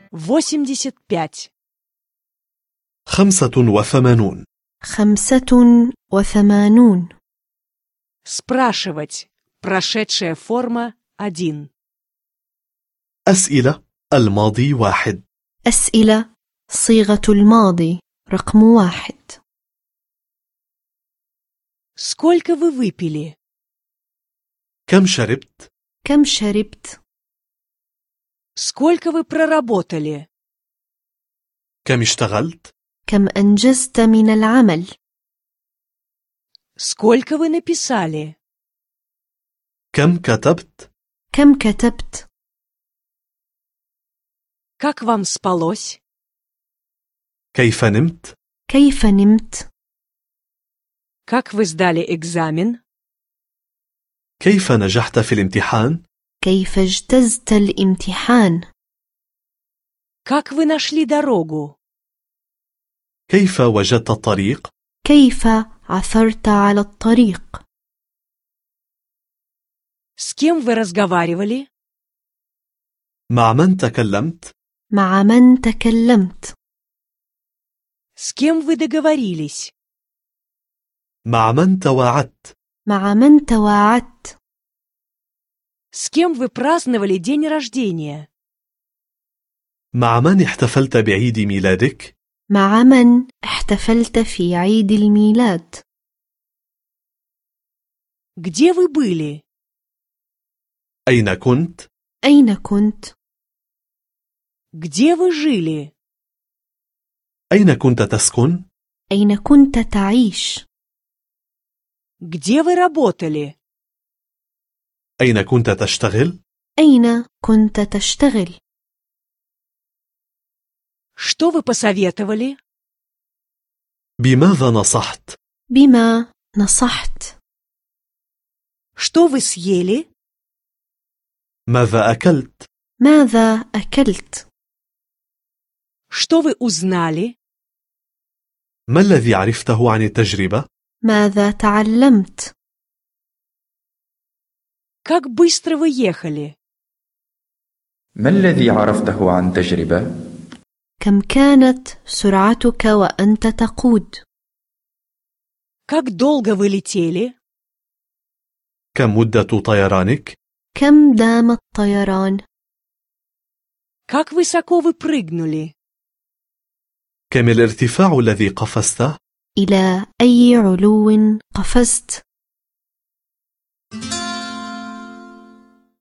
85. 85. 85. Спрашивать. Прошедшая форма 1. أسئلة الماضي 1. أسئلة صيغة الماضي رقم 1. Сколько вы выпили? كم شربت؟ كم شربت؟ Сколько вы проработали? كم اشتغلت؟ كم أنجزت من العمل؟ Сколько вы написали? كم كتبت؟ كم كتبت؟ Как вам спалось? كيف نمت؟ كيف نمت؟ Как вы сдали экзамен? كيف نجحت في الامتحان؟ كيف اجتزت الامتحان؟ Как вы нашли дорогу? كيف وجدت الطريق؟ كيف عثرت على الطريق؟ С кем вы разговаривали? مع من تكلمت؟ مع من تكلمت؟ С кем вы договорились? مع من تواعدت؟ مع من تواعدت؟ С кем вы праздновали день рождения? مع من احتفلت بعيد ميلادك؟ مع من احتفلت في عيد الميلاد؟ Где вы были? أين كنت؟ أين كنت؟ Где вы жили? أين كنت تسكن؟ أين كنت تعيش؟ Где вы работали? أين كنت تشتغل؟ أين كنت تشتغل؟ Что вы посоветовали? بماذا نصحت؟ بما نصحت؟ Что вы съели? ماذا أكلت؟ ماذا أكلت؟ Что вы узнали? ما الذي عرفته عن التجربة؟ ماذا تعلمت؟ Как быстро вы ехали? ما الذي عرفته عن تجربة؟ كم كانت سرعتك وأنت تقود؟ Как долго вы летели? كم مدة طيرانك؟ كم دام الطيران؟ Как высоко вы прыгнули? كم الارتفاع الذي قفزته؟ إلى أي علو قفزت؟